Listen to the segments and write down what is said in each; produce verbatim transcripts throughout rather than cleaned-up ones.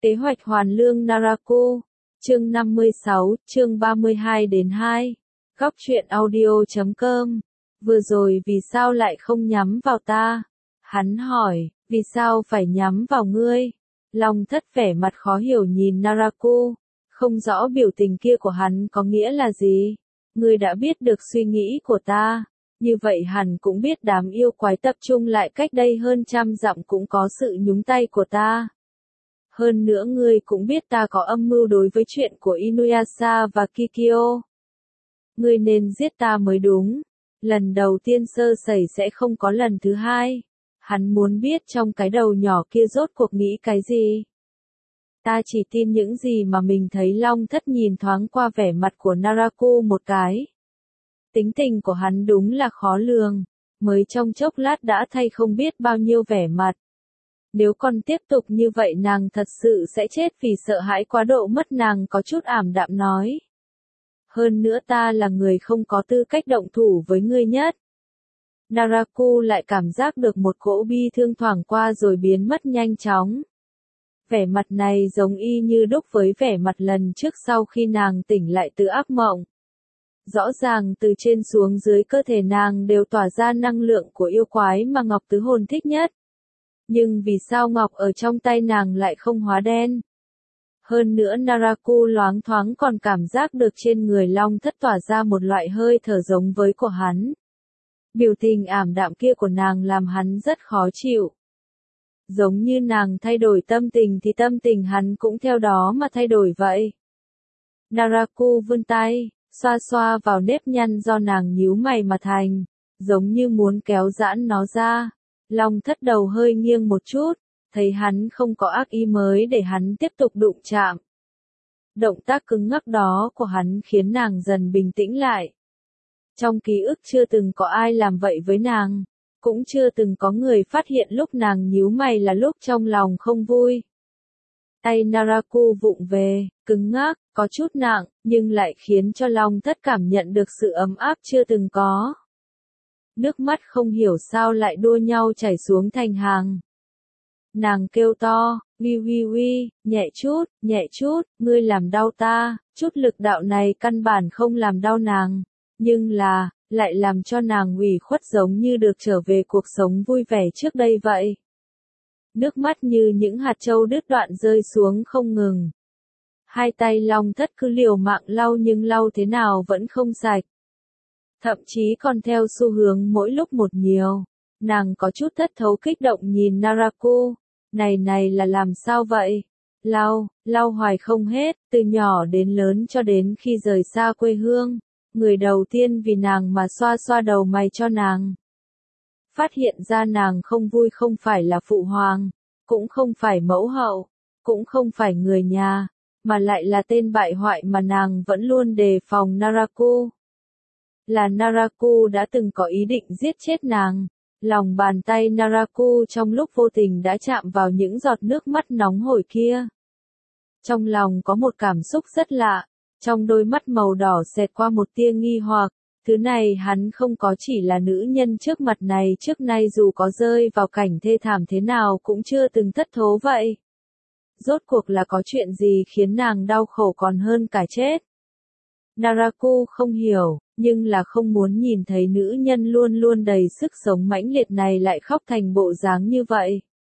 Kế hoạch hoàn lương Naraku, chương năm mươi sáu, chương ba mươi hai đến hai. Góc truyện audio chấm com. Vừa rồi vì sao lại không nhắm vào ta? Hắn hỏi, vì sao phải nhắm vào ngươi? Long Thất vẻ mặt khó hiểu nhìn Naraku, không rõ biểu tình kia của hắn có nghĩa là gì. Ngươi đã biết được suy nghĩ của ta, như vậy hẳn cũng biết đám yêu quái tập trung lại cách đây hơn trăm dặm cũng có sự nhúng tay của ta. Hơn nữa ngươi cũng biết ta có âm mưu đối với chuyện của Inuyasha và Kikyo. Ngươi nên giết ta mới đúng. Lần đầu tiên sơ sẩy sẽ không có lần thứ hai. Hắn muốn biết trong cái đầu nhỏ kia rốt cuộc nghĩ cái gì. Ta chỉ tin những gì mà mình thấy. Long Thất nhìn thoáng qua vẻ mặt của Naraku một cái. Tính tình của hắn đúng là khó lường. Mới trong chốc lát đã thay không biết bao nhiêu vẻ mặt. Nếu còn tiếp tục như vậy nàng thật sự sẽ chết vì sợ hãi quá độ mất. Nàng có chút ảm đạm nói. Hơn nữa ta là người không có tư cách động thủ với ngươi nhất. Naraku lại cảm giác được một cỗ bi thương thoảng qua rồi biến mất nhanh chóng. Vẻ mặt này giống y như đúc với vẻ mặt lần trước sau khi nàng tỉnh lại từ ác mộng. Rõ ràng từ trên xuống dưới cơ thể nàng đều tỏa ra năng lượng của yêu quái mà Ngọc Tứ Hồn thích nhất. Nhưng vì sao ngọc ở trong tay nàng lại không hóa đen? Hơn nữa Naraku loáng thoáng còn cảm giác được trên người Long Thất tỏa ra một loại hơi thở giống với của hắn. Biểu tình ảm đạm kia của nàng làm hắn rất khó chịu. Giống như nàng thay đổi tâm tình thì tâm tình hắn cũng theo đó mà thay đổi vậy. Naraku vươn tay, xoa xoa vào nếp nhăn do nàng nhíu mày mà thành, giống như muốn kéo giãn nó ra. Long Thất đầu hơi nghiêng một chút, thấy hắn không có ác ý mới để hắn tiếp tục đụng chạm. Động tác cứng ngắc đó của hắn khiến nàng dần bình tĩnh lại. Trong ký ức chưa từng có ai làm vậy với nàng, cũng chưa từng có người phát hiện lúc nàng nhíu mày là lúc trong lòng không vui. Tay Naraku vụng về, cứng ngắc, có chút nặng, nhưng lại khiến cho Long Thất cảm nhận được sự ấm áp chưa từng có. Nước mắt không hiểu sao lại đua nhau chảy xuống thành hàng. Nàng kêu to, uy uy uy, nhẹ chút, nhẹ chút, ngươi làm đau ta. Chút lực đạo này căn bản không làm đau nàng, nhưng là, lại làm cho nàng ủy khuất giống như được trở về cuộc sống vui vẻ trước đây vậy. Nước mắt như những hạt châu đứt đoạn rơi xuống không ngừng. Hai tay Long Thất cứ liều mạng lau nhưng lau thế nào vẫn không sạch. Thậm chí còn theo xu hướng mỗi lúc một nhiều. Nàng có chút thất thấu kích động nhìn Naraku. Này này là làm sao vậy? Lau, lau hoài không hết, từ nhỏ đến lớn cho đến khi rời xa quê hương. Người đầu tiên vì nàng mà xoa xoa đầu mày cho nàng. Phát hiện ra nàng không vui không phải là phụ hoàng, cũng không phải mẫu hậu, cũng không phải người nhà, mà lại là tên bại hoại mà nàng vẫn luôn đề phòng Naraku. Là Naraku đã từng có ý định giết chết nàng. Lòng bàn tay Naraku trong lúc vô tình đã chạm vào những giọt nước mắt nóng hổi kia. Trong lòng có một cảm xúc rất lạ, trong đôi mắt màu đỏ xẹt qua một tia nghi hoặc, thứ này hắn không có chỉ là nữ nhân trước mặt này trước nay dù có rơi vào cảnh thê thảm thế nào cũng chưa từng thất thố vậy. Rốt cuộc là có chuyện gì khiến nàng đau khổ còn hơn cả chết? Naraku không hiểu, nhưng là không muốn nhìn thấy nữ nhân luôn luôn đầy sức sống mãnh liệt này lại khóc thành bộ dáng như vậy.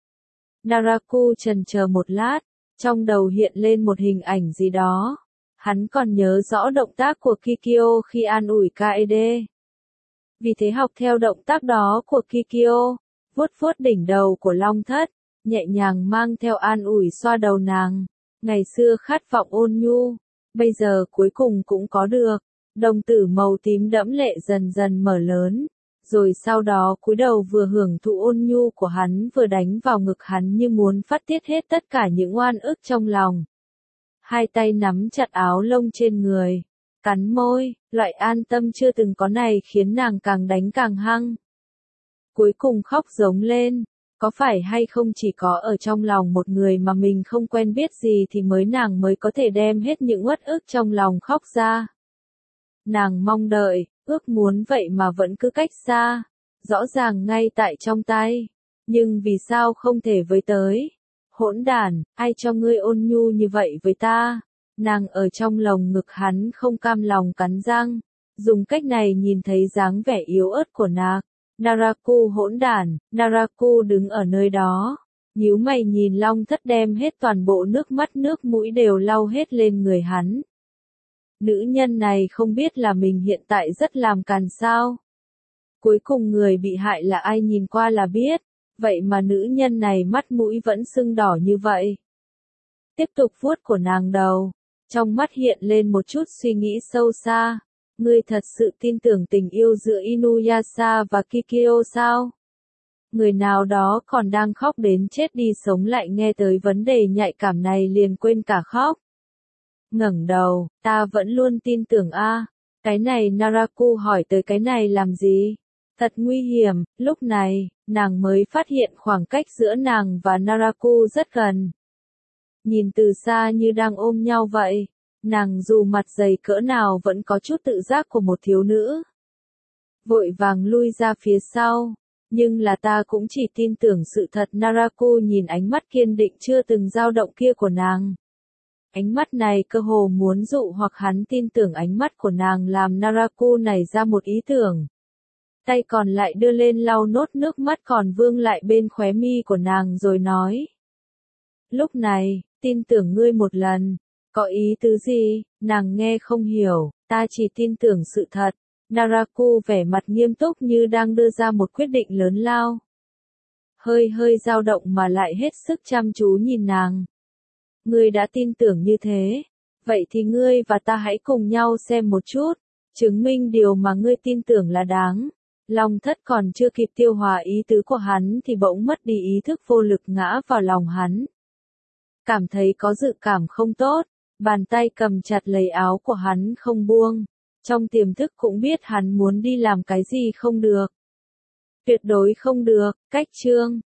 Naraku chần chờ một lát, trong đầu hiện lên một hình ảnh gì đó. Hắn còn nhớ rõ động tác của Kikyo khi an ủi Kaede. Vì thế học theo động tác đó của Kikyo, vuốt vuốt đỉnh đầu của Long Thất, nhẹ nhàng mang theo an ủi xoa đầu nàng. Ngày xưa khát vọng ôn nhu, bây giờ cuối cùng cũng có được. Đồng tử màu tím đẫm lệ dần dần mở lớn, rồi sau đó cúi đầu vừa hưởng thụ ôn nhu của hắn vừa đánh vào ngực hắn như muốn phát tiết hết tất cả những oan ức trong lòng. Hai tay nắm chặt áo lông trên người, cắn môi, loại an tâm chưa từng có này khiến nàng càng đánh càng hăng. Cuối cùng khóc giống lên, có phải hay không chỉ có ở trong lòng một người mà mình không quen biết gì thì mới nàng mới có thể đem hết những uất ức trong lòng khóc ra. Nàng mong đợi, ước muốn vậy mà vẫn cứ cách xa, rõ ràng ngay tại trong tay, nhưng vì sao không thể với tới. Hỗn đản, ai cho ngươi ôn nhu như vậy với ta? Nàng ở trong lồng ngực hắn không cam lòng cắn răng, dùng cách này nhìn thấy dáng vẻ yếu ớt của nàng. Naraku hỗn đản, Naraku đứng ở nơi đó, nhíu mày nhìn Long Thất đem hết toàn bộ nước mắt nước mũi đều lau hết lên người hắn. Nữ nhân này không biết là mình hiện tại rất làm càn sao. Cuối cùng người bị hại là ai nhìn qua là biết, vậy mà nữ nhân này mắt mũi vẫn sưng đỏ như vậy. Tiếp tục vuốt của nàng đầu, trong mắt hiện lên một chút suy nghĩ sâu xa. Ngươi thật sự tin tưởng tình yêu giữa Inuyasha và Kikyo sao? Người nào đó còn đang khóc đến chết đi sống lại nghe tới vấn đề nhạy cảm này liền quên cả khóc. Ngẩng đầu, ta vẫn luôn tin tưởng a. Cái này Naraku hỏi tới cái này làm gì? Thật nguy hiểm, lúc này, nàng mới phát hiện khoảng cách giữa nàng và Naraku rất gần. Nhìn từ xa như đang ôm nhau vậy, nàng dù mặt dày cỡ nào vẫn có chút tự giác của một thiếu nữ. Vội vàng lui ra phía sau, nhưng là ta cũng chỉ tin tưởng sự thật. Naraku nhìn ánh mắt kiên định chưa từng dao động kia của nàng. Ánh mắt này cơ hồ muốn dụ hoặc hắn tin tưởng ánh mắt của nàng làm Naraku nảy ra một ý tưởng. Tay còn lại đưa lên lau nốt nước mắt còn vương lại bên khóe mi của nàng rồi nói. Lúc này, tin tưởng ngươi một lần, có ý tứ gì, nàng nghe không hiểu, ta chỉ tin tưởng sự thật. Naraku vẻ mặt nghiêm túc như đang đưa ra một quyết định lớn lao. Hơi hơi dao động mà lại hết sức chăm chú nhìn nàng. Ngươi đã tin tưởng như thế, vậy thì ngươi và ta hãy cùng nhau xem một chút, chứng minh điều mà ngươi tin tưởng là đáng. Long Thất còn chưa kịp tiêu hòa ý tứ của hắn thì bỗng mất đi ý thức vô lực ngã vào lòng hắn. Cảm thấy có dự cảm không tốt, bàn tay cầm chặt lấy áo của hắn không buông, trong tiềm thức cũng biết hắn muốn đi làm cái gì không được. Tuyệt đối không được, cách chương.